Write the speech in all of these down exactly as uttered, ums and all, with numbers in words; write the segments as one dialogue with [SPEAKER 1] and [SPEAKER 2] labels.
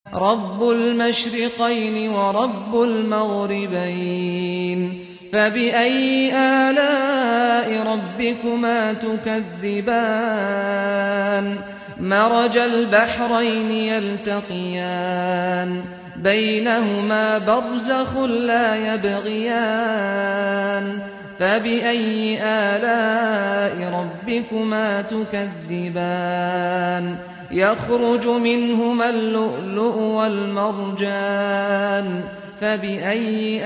[SPEAKER 1] رب المشرقين ورب المغربين فبأي آلاء ربكما تكذبان مرج البحرين يلتقيان بينهما برزخ لا يبغيان فبأي آلاء ربكما تكذبان يخرج منهما اللؤلؤ والمرجان فبأي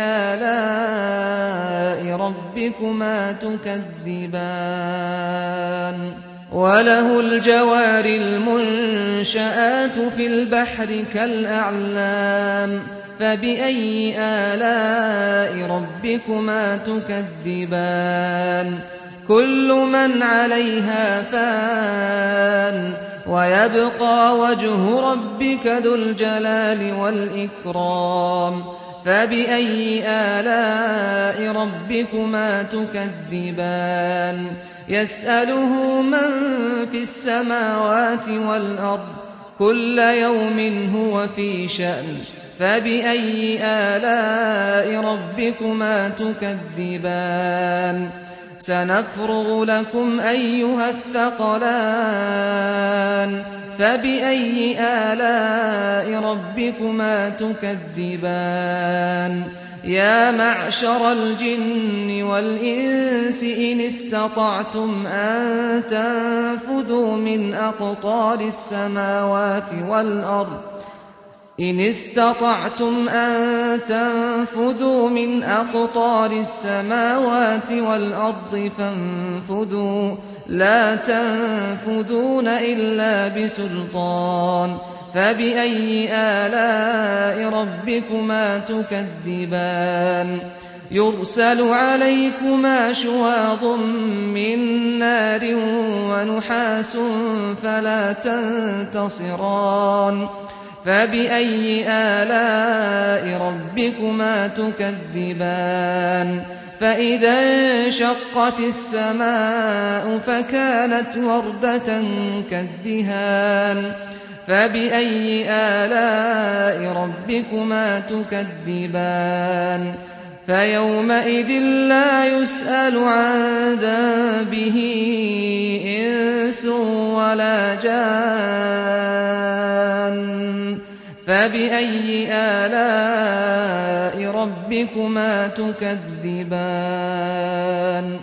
[SPEAKER 1] آلاء ربكما تكذبان وله الجوار المنشآت في البحر كالأعلام فبأي آلاء ربكما تكذبان كل من عليها فان ويبقى وجه ربك ذو الجلال والإكرام فبأي آلاء ربكما تكذبان يسأله من في السماوات والأرض كل يوم هو في شأن فبأي آلاء ربكما تكذبان سنفرغ لكم أيها الثقلان فبأي آلاء ربكما تكذبان يا معشر الجن والإنس إن استطعتم أن تنفذوا من أقطار السماوات والأرض إن استطعتم أن تنفذوا من أقطار السماوات والأرض فانفذوا لا تنفذون إلا بسلطان فبأي آلاء ربكما تكذبان يرسل عليكما شواظ من نار ونحاس فلا تنتصران فبأي آلاء ربكما تكذبان فإذا انشقت السماء فكانت وردة كالدهان فبأي آلاء ربكما تكذبان فيومئذ لا يسأل عن ذنبه إنس ولا جان فبأي آلاء ربكما تكذبان